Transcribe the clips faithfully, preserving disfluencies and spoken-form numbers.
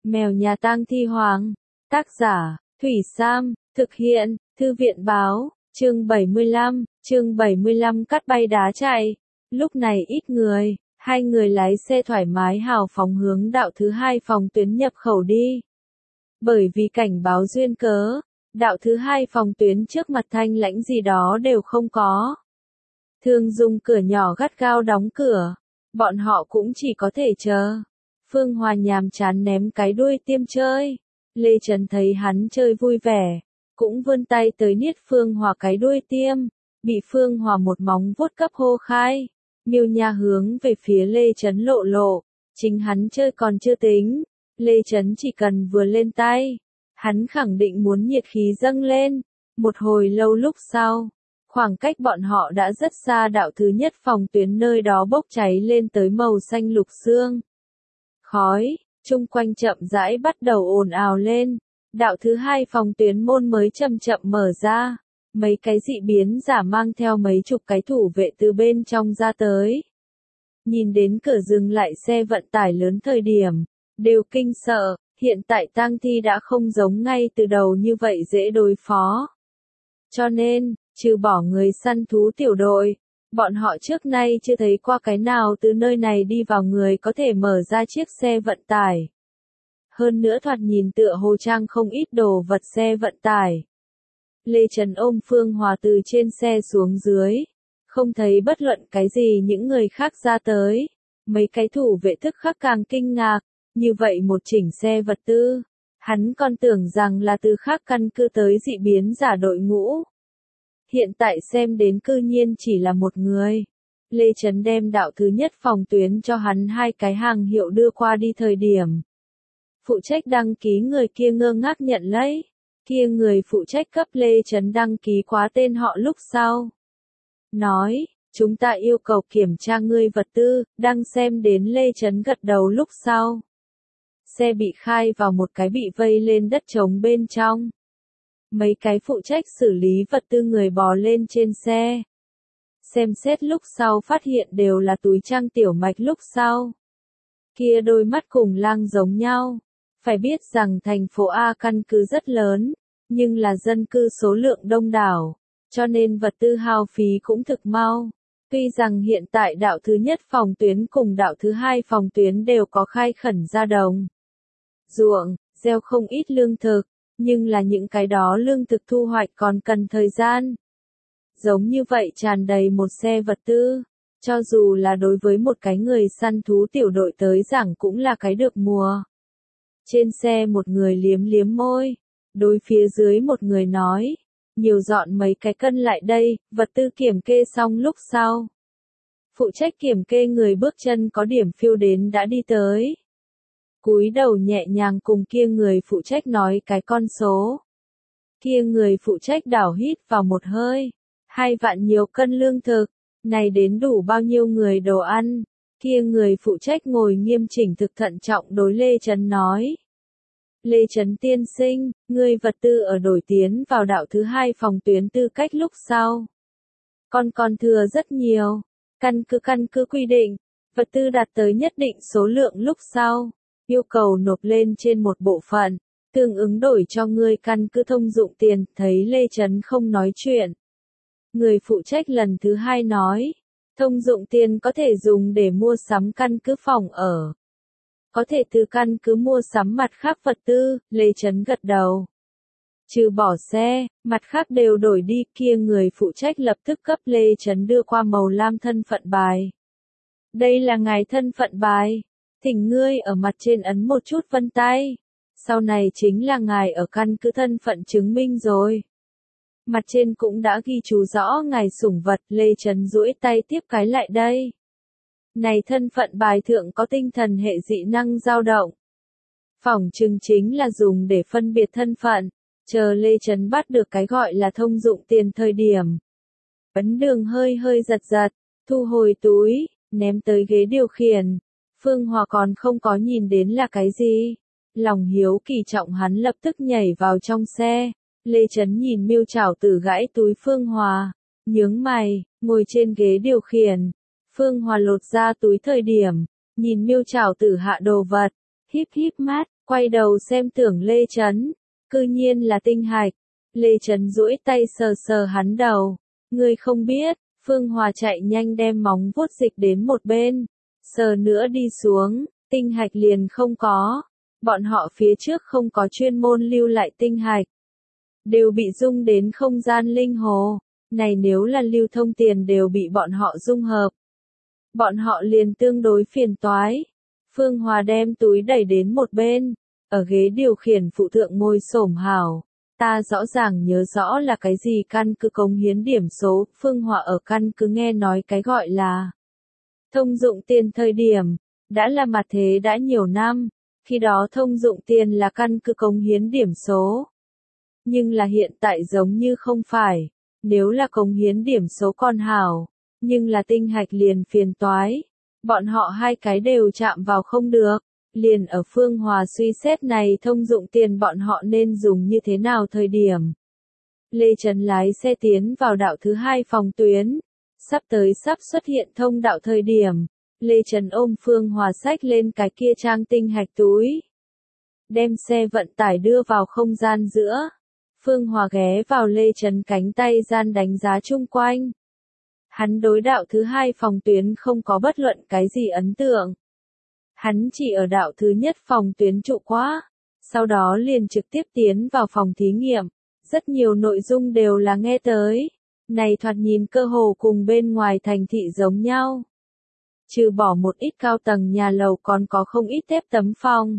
Mèo nhà tang thi hoàng. Tác giả, Thủy Sam, thực hiện, Thư viện báo, chương bảy mươi lăm, chương bảy mươi lăm cắt bay đá chạy. Lúc này ít người, hai người lái xe thoải mái hào phóng hướng đạo thứ hai phòng tuyến nhập khẩu đi. Bởi vì cảnh báo duyên cớ, đạo thứ hai phòng tuyến trước mặt thanh lãnh gì đó đều không có. Thường dùng cửa nhỏ gắt gao đóng cửa, bọn họ cũng chỉ có thể chờ. Phương Hòa nhàm chán ném cái đuôi tiêm chơi. Lê Trần thấy hắn chơi vui vẻ, cũng vươn tay tới niết Phương Hòa cái đuôi tiêm, bị Phương Hòa một móng vuốt cấp hô khai. Miêu Nha hướng về phía Lê Trấn lộ lộ, chính hắn chơi còn chưa tính, Lê Trấn chỉ cần vừa lên tay, hắn khẳng định muốn nhiệt khí dâng lên. Một hồi lâu lúc sau, khoảng cách bọn họ đã rất xa, đạo thứ nhất phòng tuyến nơi đó bốc cháy lên tới màu xanh lục xương. Khói, chung quanh chậm rãi bắt đầu ồn ào lên, đạo thứ hai phòng tuyến môn mới chậm chậm mở ra, mấy cái dị biến giả mang theo mấy chục cái thủ vệ từ bên trong ra tới. Nhìn đến cửa dừng lại xe vận tải lớn thời điểm, đều kinh sợ, hiện tại tang thi đã không giống ngay từ đầu như vậy dễ đối phó. Cho nên, trừ bỏ người săn thú tiểu đội, bọn họ trước nay chưa thấy qua cái nào từ nơi này đi vào người có thể mở ra chiếc xe vận tải. Hơn nữa thoạt nhìn tựa hồ trang không ít đồ vật xe vận tải. Lê Trần ôm Phương Hòa từ trên xe xuống dưới, không thấy bất luận cái gì những người khác ra tới. Mấy cái thủ vệ thức khắc càng kinh ngạc, như vậy một chỉnh xe vật tư, hắn còn tưởng rằng là từ khác căn cứ tới dị biến giả đội ngũ. Hiện tại xem đến cư nhiên chỉ là một người. Lê Trấn đem đạo thứ nhất phòng tuyến cho hắn hai cái hàng hiệu đưa qua đi thời điểm. Phụ trách đăng ký người kia ngơ ngác nhận lấy. Kia người phụ trách cấp Lê Trấn đăng ký quá tên họ lúc sau. Nói, chúng ta yêu cầu kiểm tra ngươi vật tư, đang xem đến Lê Trấn gật đầu lúc sau. Xe bị khai vào một cái bị vây lên đất trống bên trong. Mấy cái phụ trách xử lý vật tư người bò lên trên xe. Xem xét lúc sau phát hiện đều là túi trang tiểu mạch lúc sau. Kia đôi mắt cùng lang giống nhau. Phải biết rằng thành phố A căn cứ rất lớn, nhưng là dân cư số lượng đông đảo, cho nên vật tư hao phí cũng thực mau. Tuy rằng hiện tại đạo thứ nhất phòng tuyến cùng đạo thứ hai phòng tuyến đều có khai khẩn ra đồng ruộng, gieo không ít lương thực, nhưng là những cái đó lương thực thu hoạch còn cần thời gian. Giống như vậy tràn đầy một xe vật tư, cho dù là đối với một cái người săn thú tiểu đội tới giảng cũng là cái được mùa. Trên xe một người liếm liếm môi, đối phía dưới một người nói, nhiều dọn mấy cái cân lại đây, vật tư kiểm kê xong lúc sau. Phụ trách kiểm kê người bước chân có điểm phiêu đến đã đi tới. Cúi đầu nhẹ nhàng cùng kia người phụ trách nói cái con số. Kia người phụ trách đảo hít vào một hơi. Hai vạn nhiều cân lương thực, này đến đủ bao nhiêu người đồ ăn. Kia người phụ trách ngồi nghiêm chỉnh thực thận trọng đối Lê Trấn nói. Lê Trấn tiên sinh, ngươi vật tư ở đổi tiến vào đạo thứ hai phòng tuyến tư cách lúc sau. Còn còn thừa rất nhiều, căn cứ căn cứ quy định, vật tư đạt tới nhất định số lượng lúc sau. Yêu cầu nộp lên trên một bộ phận, tương ứng đổi cho ngươi căn cứ thông dụng tiền, thấy Lê Trấn không nói chuyện. Người phụ trách lần thứ hai nói, thông dụng tiền có thể dùng để mua sắm căn cứ phòng ở. Có thể từ căn cứ mua sắm mặt khác vật tư, Lê Trấn gật đầu. Trừ bỏ xe, mặt khác đều đổi đi, kia người phụ trách lập tức cấp Lê Trấn đưa qua màu lam thân phận bài. Đây là ngài thân phận bài. Thỉnh ngươi ở mặt trên ấn một chút vân tay. Sau này chính là ngài ở căn cứ thân phận chứng minh rồi. Mặt trên cũng đã ghi chú rõ ngài sủng vật. Lê Trấn duỗi tay tiếp cái lại đây. Này thân phận bài thượng có tinh thần hệ dị năng dao động. Phỏng chừng chính là dùng để phân biệt thân phận. Chờ Lê Trấn bắt được cái gọi là thông dụng tiền thời điểm. Ấn đường hơi hơi giật giật, thu hồi túi, ném tới ghế điều khiển. Phương Hòa còn không có nhìn đến là cái gì. Lòng hiếu kỳ trọng hắn lập tức nhảy vào trong xe. Lê Trấn nhìn Miêu Trảo Tử gãi túi Phương Hòa, nhướng mày, ngồi trên ghế điều khiển. Phương Hòa lột ra túi thời điểm, nhìn Miêu Trảo Tử hạ đồ vật, híp híp mắt, quay đầu xem tưởng Lê Chấn, cư nhiên là Tinh Hạch. Lê Chấn duỗi tay sờ sờ hắn đầu, ngươi không biết, Phương Hòa chạy nhanh đem móng vuốt dịch đến một bên, sờ nữa đi xuống, Tinh Hạch liền không có, bọn họ phía trước không có chuyên môn lưu lại Tinh Hạch, đều bị dung đến không gian linh hồ, này nếu là lưu thông tiền đều bị bọn họ dung hợp. Bọn họ liền tương đối phiền toái. Phương Hòa đem túi đẩy đến một bên, ở ghế điều khiển phụ thượng ngồi xổm hảo. Ta rõ ràng nhớ rõ là cái gì căn cứ cống hiến điểm số, Phương Hòa ở căn cứ nghe nói cái gọi là thông dụng tiền thời điểm, đã là mặt thế đã nhiều năm, khi đó thông dụng tiền là căn cứ cống hiến điểm số. Nhưng là hiện tại giống như không phải, nếu là cống hiến điểm số còn hảo, nhưng là Tinh Hạch liền phiền toái, bọn họ hai cái đều chạm vào không được, liền ở Phương Hòa suy xét này thông dụng tiền bọn họ nên dùng như thế nào thời điểm. Lê Trấn lái xe tiến vào đạo thứ hai phòng tuyến, sắp tới sắp xuất hiện thông đạo thời điểm, Lê Trấn ôm Phương Hòa xách lên cái kia trang Tinh Hạch túi, đem xe vận tải đưa vào không gian giữa. Phương Hòa ghé vào Lê Trấn cánh tay gian đánh giá chung quanh. Hắn đối đạo thứ hai phòng tuyến không có bất luận cái gì ấn tượng. Hắn chỉ ở đạo thứ nhất phòng tuyến trụ quá, sau đó liền trực tiếp tiến vào phòng thí nghiệm. Rất nhiều nội dung đều là nghe tới. Này thoạt nhìn cơ hồ cùng bên ngoài thành thị giống nhau. Trừ bỏ một ít cao tầng nhà lầu còn có không ít thép tấm phòng.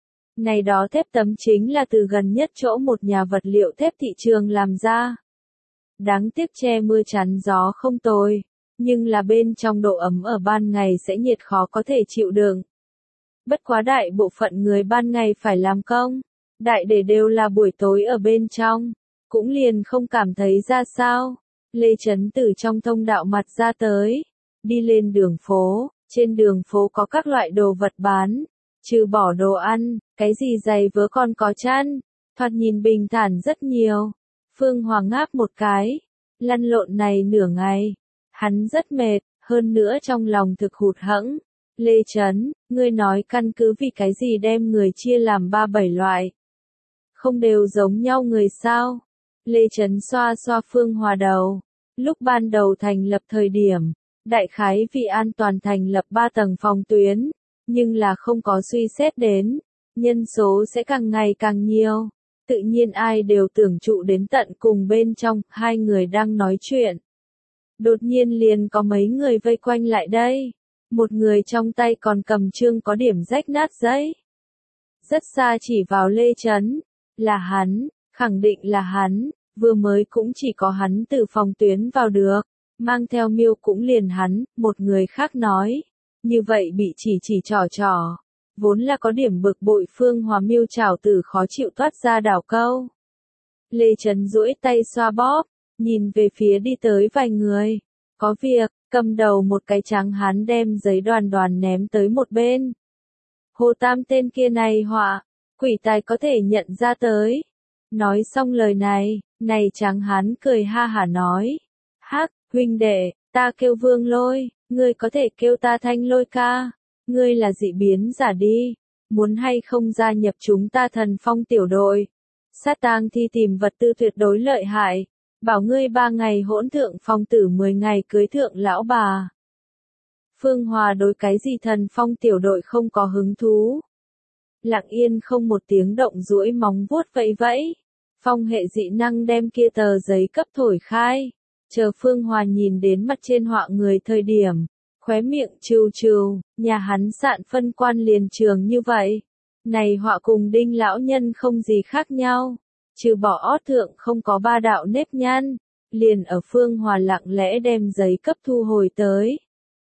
Này đó thép tấm chính là từ gần nhất chỗ một nhà vật liệu thép thị trường làm ra. Đáng tiếc che mưa chắn gió không tồi, nhưng là bên trong độ ấm ở ban ngày sẽ nhiệt khó có thể chịu đựng. Bất quá đại bộ phận người ban ngày phải làm công, đại để đều là buổi tối ở bên trong, cũng liền không cảm thấy ra sao. Lê Trấn từ trong thông đạo mặt ra tới, đi lên đường phố, trên đường phố có các loại đồ vật bán, trừ bỏ đồ ăn, cái gì giày vớ còn có chăn, thoạt nhìn bình thản rất nhiều. Phương Hòa ngáp một cái, lăn lộn này nửa ngày, hắn rất mệt, hơn nữa trong lòng thực hụt hẫng. Lê Trấn, ngươi nói căn cứ vì cái gì đem người chia làm ba bảy loại? Không đều giống nhau người sao? Lê Trấn xoa xoa Phương Hòa đầu. Lúc ban đầu thành lập thời điểm, đại khái vì an toàn thành lập ba tầng phòng tuyến, nhưng là không có suy xét đến, nhân số sẽ càng ngày càng nhiều. Tự nhiên ai đều tưởng trụ đến tận cùng bên trong, hai người đang nói chuyện. Đột nhiên liền có mấy người vây quanh lại đây. Một người trong tay còn cầm chương có điểm rách nát giấy. Rất xa chỉ vào Lê Trấn. Là hắn, khẳng định là hắn, vừa mới cũng chỉ có hắn từ phòng tuyến vào được. Mang theo Miêu cũng liền hắn, một người khác nói. Như vậy bị chỉ chỉ trò trò. Vốn là có điểm bực bội Phương Hòa Miêu chảo tử khó chịu toát ra đảo câu. Lê Trấn duỗi tay xoa bóp, nhìn về phía đi tới vài người. Có việc, cầm đầu một cái trắng hán đem giấy đoàn đoàn ném tới một bên. Hồ Tam tên kia này họa, quỷ tài có thể nhận ra tới. Nói xong lời này, này trắng hán cười ha hả nói. Hắc, huynh đệ, ta kêu Vương Lôi, ngươi có thể kêu ta Thanh Lôi ca. Ngươi là dị biến giả đi, muốn hay không gia nhập chúng ta Thần Phong tiểu đội. Sát tang thi tìm vật tư tuyệt đối lợi hại, bảo ngươi ba ngày hỗn thượng phong tử mười ngày cưới thượng lão bà. Phương Hòa đối cái gì Thần Phong tiểu đội không có hứng thú. Lặng yên không một tiếng động duỗi móng vuốt vẫy vẫy. Phong hệ dị năng đem kia tờ giấy cấp thổi khai. Chờ Phương Hòa nhìn đến mặt trên họa người thời điểm. Khóe miệng trừ trừ, nhà hắn sạn phân quan liền trường như vậy. Này họa cùng Đinh lão nhân không gì khác nhau. Trừ bỏ ót thượng không có ba đạo nếp nhăn. Liền ở Phương Hòa lặng lẽ đem giấy cấp thu hồi tới.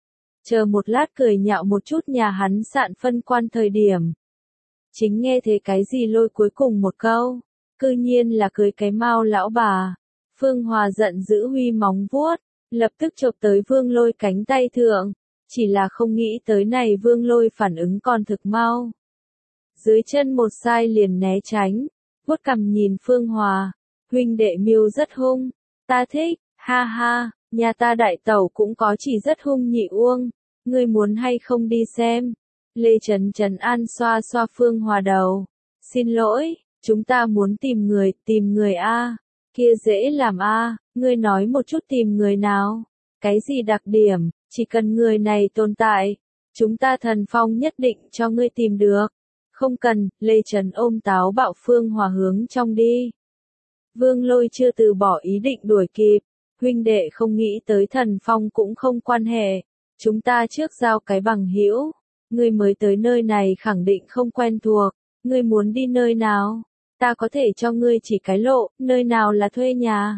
Chờ một lát cười nhạo một chút nhà hắn sạn phân quan thời điểm. Chính nghe thấy cái gì Lôi cuối cùng một câu. Cư nhiên là cưới cái mau lão bà. Phương Hòa giận dữ huy móng vuốt. Lập tức chộp tới Vương Lôi cánh tay thượng, chỉ là không nghĩ tới này Vương Lôi phản ứng còn thực mau. Dưới chân một sai liền né tránh, vuốt cằm nhìn Phương Hòa, huynh đệ Miêu rất hung, ta thích, ha ha, nhà ta đại tẩu cũng có chỉ rất hung nhị uông, ngươi muốn hay không đi xem. Lê Trấn Trấn An xoa xoa Phương Hòa đầu, Xin lỗi, chúng ta muốn tìm người, tìm người a. Kia dễ làm a, ngươi nói một chút tìm người nào. Cái gì đặc điểm, chỉ cần người này tồn tại, chúng ta Thần Phong nhất định cho ngươi tìm được. Không cần, Lê Trấn ôm táo bạo Phương Hòa hướng trong đi. Vương Lôi chưa từ bỏ ý định đuổi kịp, huynh đệ không nghĩ tới Thần Phong cũng không quan hệ, chúng ta trước giao cái bằng hữu, ngươi mới tới nơi này khẳng định không quen thuộc, ngươi muốn đi nơi nào, ta có thể cho ngươi chỉ cái lộ, nơi nào là thuê nhà.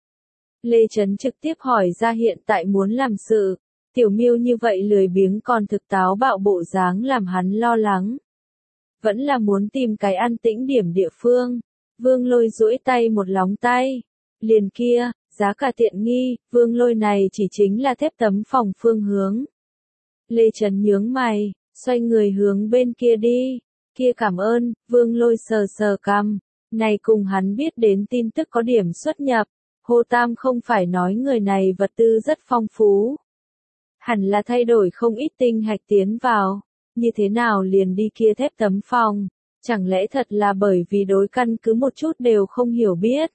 Lê Trấn trực tiếp hỏi ra hiện tại muốn làm sự, Tiểu Miêu như vậy lười biếng còn thực táo bạo bộ dáng làm hắn lo lắng. Vẫn là muốn tìm cái an tĩnh điểm địa phương. Vương Lôi duỗi tay một lóng tay. Liền kia, giá cả tiện nghi, Vương Lôi này chỉ chính là thép tấm phòng phương hướng. Lê Trấn nhướng mày, xoay người hướng bên kia đi. Kia cảm ơn, Vương Lôi sờ sờ cằm. Này cùng hắn biết đến tin tức có điểm xuất nhập. Hồ Tam không phải nói người này vật tư rất phong phú. Hẳn là thay đổi không ít tinh hạch tiến vào. Như thế nào liền đi kia thép tấm phòng, chẳng lẽ thật là bởi vì đối căn cứ một chút đều không hiểu biết.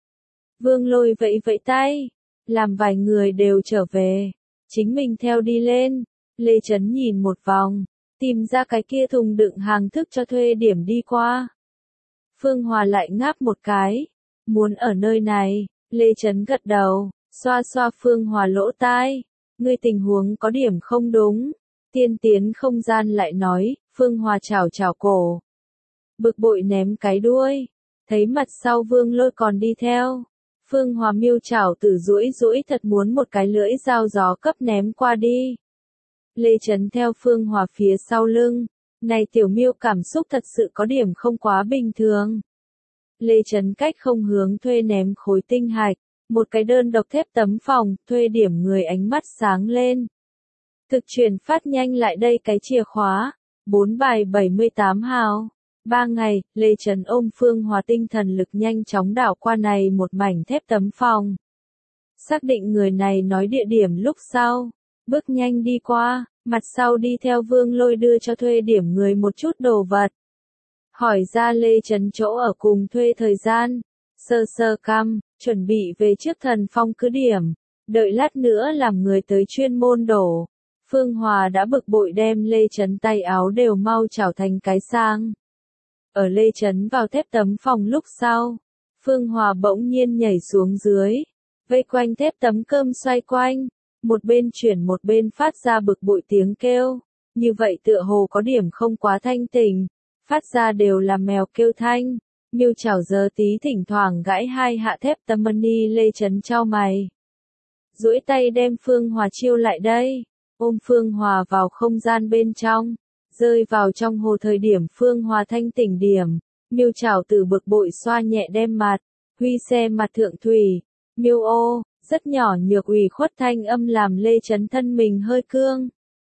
Vương Lôi vẫy vẫy tay, làm vài người đều trở về, chính mình theo đi lên, Lê Trấn nhìn một vòng, tìm ra cái kia thùng đựng hàng thức cho thuê điểm đi qua. Phương Hòa lại ngáp một cái, muốn ở nơi này, Lê Trấn gật đầu, xoa xoa Phương Hòa lỗ tai, ngươi tình huống có điểm không đúng. Tiên tiến không gian lại nói, Phương Hòa chảo chảo cổ. Bực bội ném cái đuôi, thấy mặt sau Vương Lôi còn đi theo. Phương Hòa miêu chảo tử duỗi duỗi thật muốn một cái lưỡi dao gió cấp ném qua đi. Lê Trấn theo Phương Hòa phía sau lưng, này tiểu miêu cảm xúc thật sự có điểm không quá bình thường. Lê Trấn cách không hướng thuê ném khối tinh hạch, một cái đơn độc thép tấm phòng, thuê điểm người ánh mắt sáng lên. Thực chuyển phát nhanh lại đây cái chìa khóa, bốn bài bảy mươi tám hào. Ba ngày, Lê Trấn ôm Phương Hòa tinh thần lực nhanh chóng đảo qua này một mảnh thép tấm phòng. Xác định người này nói địa điểm lúc sau, bước nhanh đi qua, mặt sau đi theo Vương Lôi đưa cho thuê điểm người một chút đồ vật. Hỏi ra Lê Trấn chỗ ở cùng thuê thời gian, sơ sơ căm, chuẩn bị về trước Thần Phong cứ điểm, đợi lát nữa làm người tới chuyên môn đổ. Phương Hòa đã bực bội đem Lê Trấn tay áo đều mau chảo thành cái sang. Ở Lê Trấn vào thép tấm phòng lúc sau, Phương Hòa bỗng nhiên nhảy xuống dưới, vây quanh thép tấm cơm xoay quanh, một bên chuyển một bên phát ra bực bội tiếng kêu, như vậy tựa hồ có điểm không quá thanh tình, phát ra đều là mèo kêu thanh, miêu chảo giờ tí thỉnh thoảng gãi hai hạ thép tấm mani. Lê Trấn chau mày, duỗi tay đem Phương Hòa chiêu lại đây. Ôm Phương Hòa vào không gian bên trong, rơi vào trong hồ thời điểm Phương Hòa thanh tỉnh điểm, miêu chảo từ bực bội xoa nhẹ đem mặt, huy xe mặt thượng thủy, miêu ô, rất nhỏ nhược ủy khuất thanh âm làm Lê Trấn thân mình hơi cương.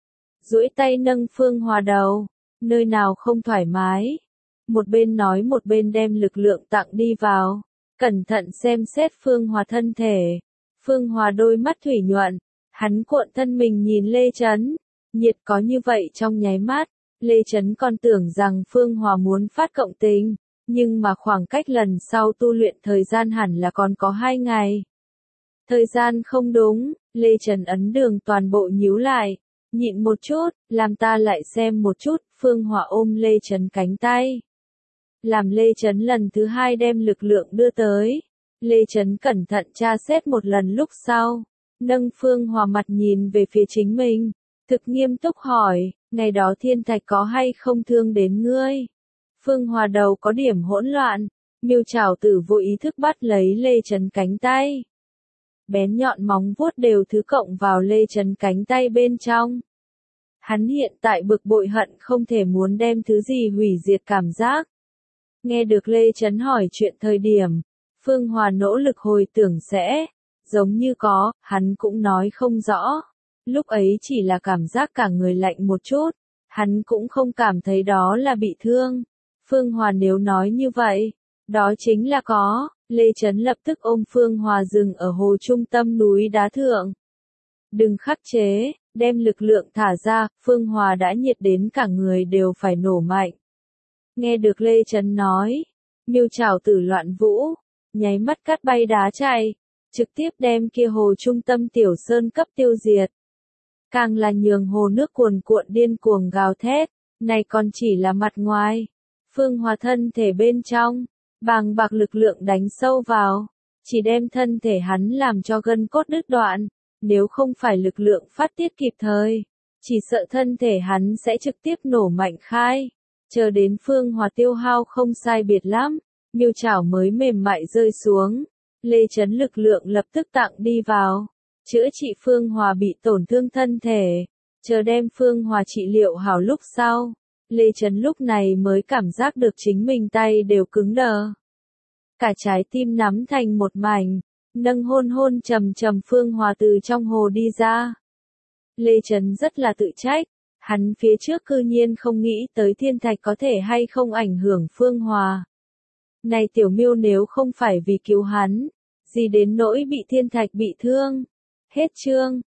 Duỗi tay nâng Phương Hòa đầu, nơi nào không thoải mái, một bên nói một bên đem lực lượng tặng đi vào, cẩn thận xem xét Phương Hòa thân thể, Phương Hòa đôi mắt thủy nhuận. Hắn cuộn thân mình nhìn Lê Trấn, nhiệt có như vậy trong nháy mắt, Lê Trấn còn tưởng rằng Phương Hòa muốn phát cộng tình, nhưng mà khoảng cách lần sau tu luyện thời gian hẳn là còn có hai ngày. Thời gian không đúng, Lê Trấn ấn đường toàn bộ nhíu lại, nhịn một chút, làm ta lại xem một chút, Phương Hòa ôm Lê Trấn cánh tay. Làm Lê Trấn lần thứ hai đem lực lượng đưa tới, Lê Trấn cẩn thận tra xét một lần lúc sau. Nâng Phương Hòa mặt nhìn về phía chính mình, thực nghiêm túc hỏi, ngày đó thiên thạch có hay không thương đến ngươi? Phương Hòa đầu có điểm hỗn loạn, miêu chảo tử vô ý thức bắt lấy Lê Trấn cánh tay. Bén nhọn móng vuốt đều thứ cộng vào Lê Trấn cánh tay bên trong. Hắn hiện tại bực bội hận không thể muốn đem thứ gì hủy diệt cảm giác. Nghe được Lê Trấn hỏi chuyện thời điểm, Phương Hòa nỗ lực hồi tưởng sẽ. Giống như có, hắn cũng nói không rõ. Lúc ấy chỉ là cảm giác cả người lạnh một chút, hắn cũng không cảm thấy đó là bị thương. Phương Hòa nếu nói như vậy, đó chính là có. Lê Trấn lập tức ôm Phương Hòa dừng ở hồ trung tâm núi đá thượng. Đừng khắc chế, đem lực lượng thả ra, Phương Hòa đã nhiệt đến cả người đều phải nổ mạnh. Nghe được Lê Trấn nói, Miêu Trảo Tử loạn vũ, nháy mắt cắt bay đá chạy, trực tiếp đem kia hồ trung tâm tiểu sơn cấp tiêu diệt. Càng là nhường hồ nước cuồn cuộn điên cuồng gào thét, này còn chỉ là mặt ngoài. Phương Hòa thân thể bên trong, bàng bạc lực lượng đánh sâu vào, chỉ đem thân thể hắn làm cho gân cốt đứt đoạn, nếu không phải lực lượng phát tiết kịp thời, chỉ sợ thân thể hắn sẽ trực tiếp nổ mạnh khai. Chờ đến Phương Hòa tiêu hao không sai biệt lắm, Miêu Trảo mới mềm mại rơi xuống, Lê Trấn lực lượng lập tức tặng đi vào, chữa trị Phương Hòa bị tổn thương thân thể, chờ đem Phương Hòa trị liệu hảo lúc sau. Lê Trấn lúc này mới cảm giác được chính mình tay đều cứng đờ. Cả trái tim nắm thành một mảnh, nâng hôn hôn trầm trầm Phương Hòa từ trong hồ đi ra. Lê Trấn rất là tự trách, hắn phía trước cư nhiên không nghĩ tới thiên thạch có thể hay không ảnh hưởng Phương Hòa. Này tiểu miêu nếu không phải vì cứu hắn, gì đến nỗi bị thiên thạch bị thương. Hết chương.